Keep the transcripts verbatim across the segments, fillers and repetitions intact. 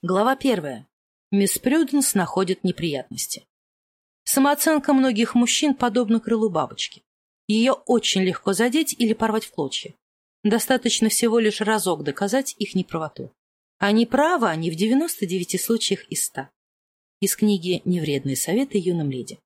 Глава первая. Мисс Прюденс находит неприятности. Самооценка многих мужчин подобна крылу бабочки. Ее очень легко задеть или порвать в клочья. Достаточно всего лишь разок доказать их неправоту. Они правы, они в девяноста девяти случаях из ста. Из книги «Невредные советы юным леди».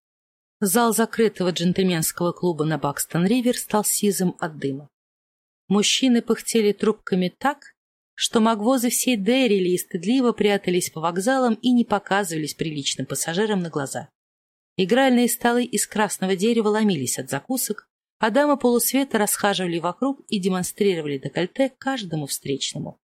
Зал закрытого джентльменского клуба на Бакстон-Ривер стал сизым от дыма. Мужчины пыхтели трубками так, что магвозы всей Дэрили и стыдливо прятались по вокзалам и не показывались приличным пассажирам на глаза. Игральные столы из красного дерева ломились от закусок, а дамы полусвета расхаживали вокруг и демонстрировали декольте каждому встречному.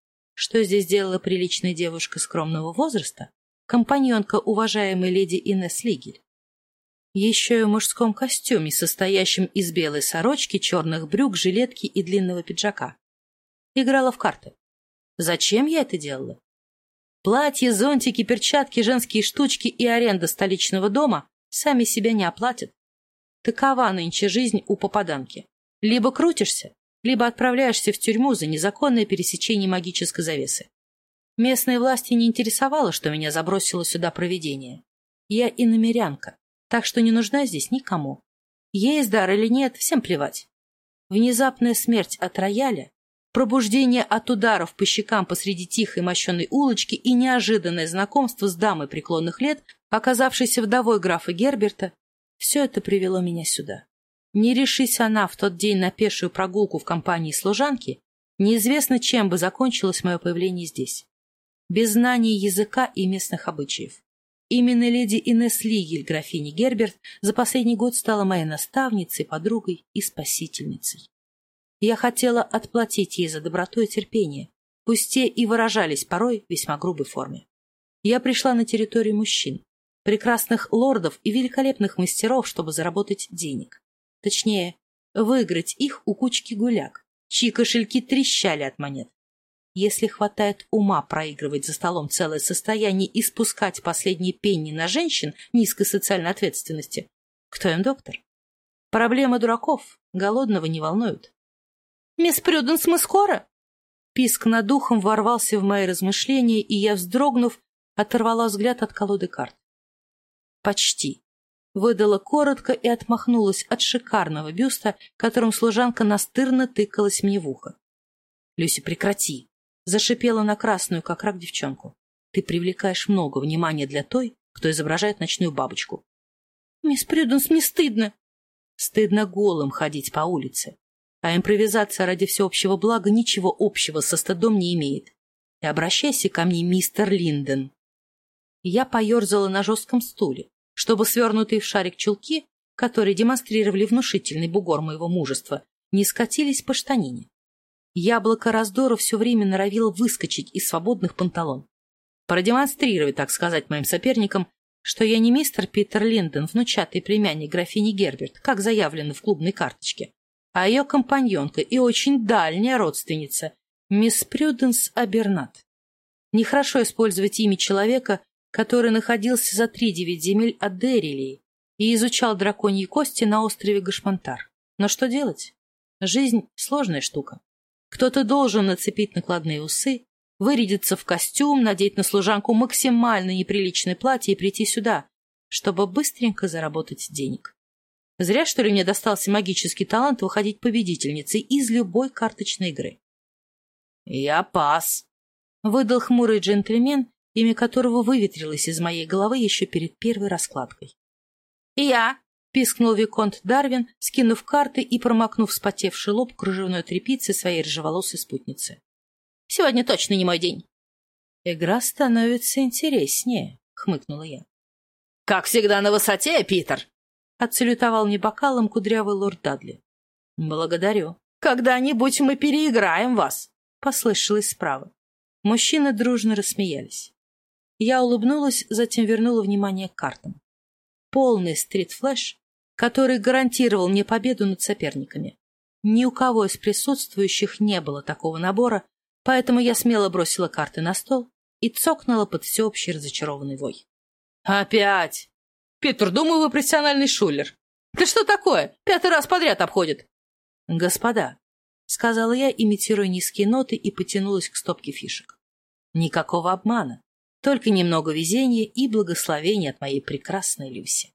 Что здесь делала приличная девушка скромного возраста, компаньонка уважаемой леди Инесс Лигель? Еще и в мужском костюме, состоящем из белой сорочки, черных брюк, жилетки и длинного пиджака. Играла в карты. Зачем я это делала? Платья, зонтики, перчатки, женские штучки и аренда столичного дома сами себя не оплатят. Такова нынче жизнь у попаданки. Либо крутишься, либо отправляешься в тюрьму за незаконное пересечение магической завесы. Местные власти не интересовало, что меня забросило сюда провидение. Я иномерянка, так что не нужна здесь никому. Есть дар или нет, всем плевать. Внезапная смерть от рояля, пробуждение от ударов по щекам посреди тихой мощеной улочки и неожиданное знакомство с дамой преклонных лет, оказавшейся вдовой графа Герберта, все это привело меня сюда. Не решись она в тот день на пешую прогулку в компании служанки, неизвестно, чем бы закончилось мое появление здесь. Без знания языка и местных обычаев. Именно леди Инесс Лигель, графиня Герберт, за последний год стала моей наставницей, подругой и спасительницей. Я хотела отплатить ей за доброту и терпение, пусть те и выражались порой в весьма грубой форме. Я пришла на территорию мужчин, прекрасных лордов и великолепных мастеров, чтобы заработать денег. Точнее, выиграть их у кучки гуляк, чьи кошельки трещали от монет. Если хватает ума проигрывать за столом целое состояние и спускать последние пенни на женщин низкой социальной ответственности, кто им доктор? Проблемы дураков голодного не волнуют. «Мисс Прюденс, мы скоро?» Писк над ухом ворвался в мои размышления, и я, вздрогнув, оторвала взгляд от колоды карт. «Почти», — выдала коротко и отмахнулась от шикарного бюста, которым служанка настырно тыкалась мне в ухо. «Люси, прекрати!» — зашипела на красную, как рак, девчонку. «Ты привлекаешь много внимания для той, кто изображает ночную бабочку». «Мисс Прюденс, мне стыдно!» «Стыдно голым ходить по улице. А импровизация ради всеобщего блага ничего общего со стыдом не имеет. И обращайся ко мне, мистер Линден». Я поерзала на жестком стуле, чтобы свернутые в шарик чулки, которые демонстрировали внушительный бугор моего мужества, не скатились по штанине. Яблоко раздора все время норовило выскочить из свободных панталон. Продемонстрировать, так сказать, моим соперникам, что я не мистер Питер Линден, внучатый племянник графини Герберт, как заявлено в клубной карточке, а ее компаньонка и очень дальняя родственница, мисс Прюденс Абернат. Нехорошо использовать имя человека, который находился за три девять земель от Дэрилии и изучал драконьи кости на острове Гашмантар. Но что делать? Жизнь — сложная штука. Кто-то должен нацепить накладные усы, вырядиться в костюм, надеть на служанку максимально неприличное платье и прийти сюда, чтобы быстренько заработать денег. Зря, что ли, мне достался магический талант выходить победительницей из любой карточной игры. «Я пас», — выдал хмурый джентльмен, имя которого выветрилось из моей головы еще перед первой раскладкой. «И я», — пискнул виконт Дарвин, скинув карты и промокнув вспотевший лоб кружевной тряпицей своей рыжеволосой спутницы. «Сегодня точно не мой день». «Игра становится интереснее», — хмыкнула я. «Как всегда на высоте, Питер!» — отсалютовал мне бокалом кудрявый лорд Дадли. «Благодарю. Когда-нибудь мы переиграем вас!» — послышалось справа. Мужчины дружно рассмеялись. Я улыбнулась, затем вернула внимание к картам. Полный стрит-флэш, который гарантировал мне победу над соперниками. Ни у кого из присутствующих не было такого набора, поэтому я смело бросила карты на стол и цокнула под всеобщий разочарованный вой. «Опять! Питер, думаю, вы профессиональный шулер. Да что такое? Пятый раз подряд обходит!» «Господа», — сказала я, имитируя низкие ноты, и потянулась к стопке фишек. Никакого обмана, только немного везения и благословения от моей прекрасной Люси.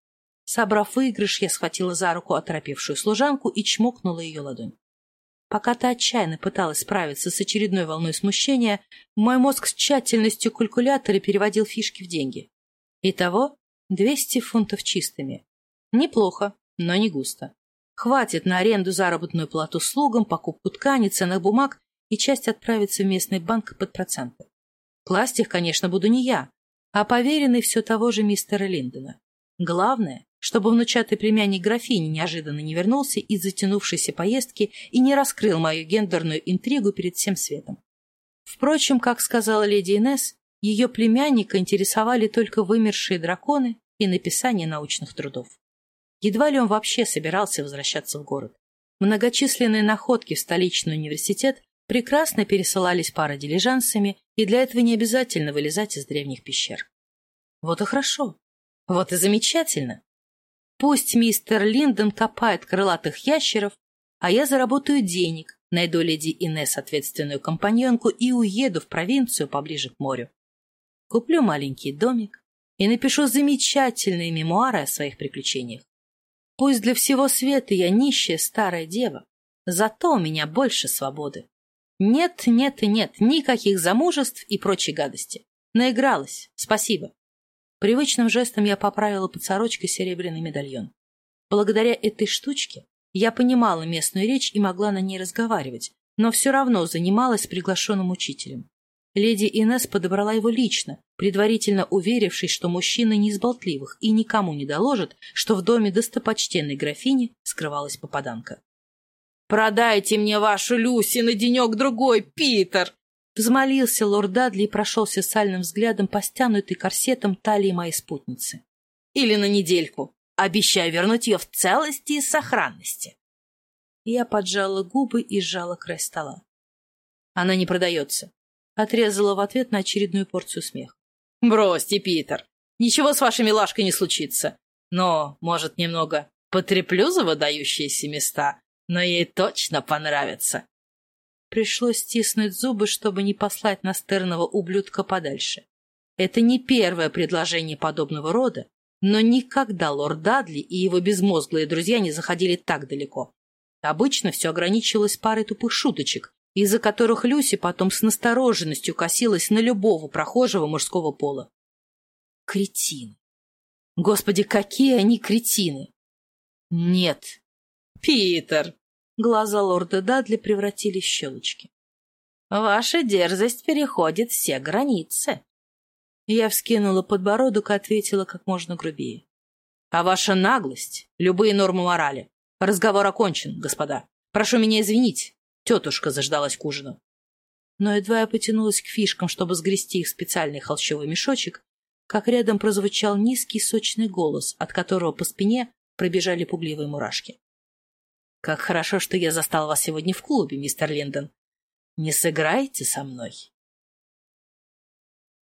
Собрав выигрыш, я схватила за руку оторопевшую служанку и чмокнула ее ладонь. Пока та отчаянно пыталась справиться с очередной волной смущения, мой мозг с тщательностью калькулятора переводил фишки в деньги. Итого двести фунтов чистыми. Неплохо, но не густо. Хватит на аренду, заработную плату слугам, покупку ткани, ценных бумаг и часть отправится в местный банк под проценты. Класть их, конечно, буду не я, а поверенный все того же мистера Линдона. Главное, чтобы внучатый племянник графини неожиданно не вернулся из затянувшейся поездки и не раскрыл мою гендерную интригу перед всем светом. Впрочем, как сказала леди Инесс, ее племянника интересовали только вымершие драконы и написание научных трудов. Едва ли он вообще собирался возвращаться в город. Многочисленные находки в столичный университет прекрасно пересылались пародилижансами, и для этого не обязательно вылезать из древних пещер. Вот и хорошо. Вот и замечательно. Пусть мистер Линдон копает крылатых ящеров, а я заработаю денег, найду леди Инесс ответственную компаньонку и уеду в провинцию поближе к морю. Куплю маленький домик и напишу замечательные мемуары о своих приключениях. Пусть для всего света я нищая старая дева, зато у меня больше свободы. Нет, нет и нет, никаких замужеств и прочей гадости. Наигралась, спасибо. Привычным жестом я поправила под сорочкой серебряный медальон. Благодаря этой штучке я понимала местную речь и могла на ней разговаривать, но все равно занималась с приглашенным учителем. Леди Инесс подобрала его лично, предварительно уверившись, что мужчина не из болтливых и никому не доложит, что в доме достопочтенной графини скрывалась попаданка. «Продайте мне вашу Люси на денек-другой, Питер!» Взмолился лорд Дадли и прошелся сальным взглядом по стянутой корсетом талии моей спутницы. «Или на недельку. Обещаю вернуть ее в целости и сохранности». Я поджала губы и сжала край стола. «Она не продается», — отрезала в ответ на очередную порцию смеха. «Бросьте, Питер, ничего с вашей милашкой не случится. Но, может, немного потреплю за выдающиеся места, но ей точно понравится». Пришлось стиснуть зубы, чтобы не послать настырного ублюдка подальше. Это не первое предложение подобного рода, но никогда лорд Дадли и его безмозглые друзья не заходили так далеко. Обычно все ограничивалось парой тупых шуточек, из-за которых Люси потом с настороженностью косилась на любого прохожего мужского пола. Кретины! Господи, какие они кретины! Нет. Питер! Глаза лорда Дадли превратились в щелочки. «Ваша дерзость переходит все границы». Я вскинула подбородок и ответила как можно грубее. «А ваша наглость, любые нормы морали. Разговор окончен, господа. Прошу меня извинить, тетушка заждалась к ужину». Но едва я потянулась к фишкам, чтобы сгрести их в специальный холщовый мешочек, как рядом прозвучал низкий сочный голос, от которого по спине пробежали пугливые мурашки. «Как хорошо, что я застал вас сегодня в клубе, мистер Линдон. Не сыграете со мной?»